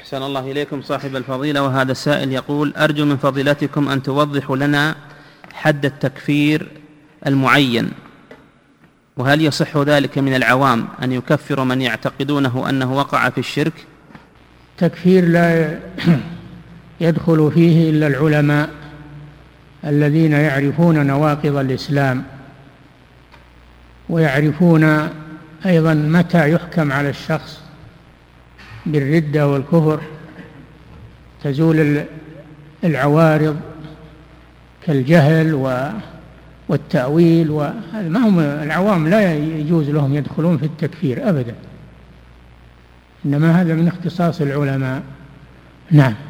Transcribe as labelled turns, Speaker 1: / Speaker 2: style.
Speaker 1: أحسن الله إليكم صاحب الفضيلة. وهذا السائل يقول: أرجو من فضيلتكم أن توضحوا لنا حد التكفير المعين، وهل يصح ذلك من العوام أن يكفر من يعتقدونه أنه وقع في الشرك؟
Speaker 2: تكفير لا يدخل فيه إلا العلماء الذين يعرفون نواقض الإسلام، ويعرفون أيضا متى يحكم على الشخص بالردة والكفر، تزول العوارض كالجهل والتأويل، ما هم العوام لا يجوز لهم يدخلون في التكفير أبدا، إنما هذا من اختصاص العلماء. نعم.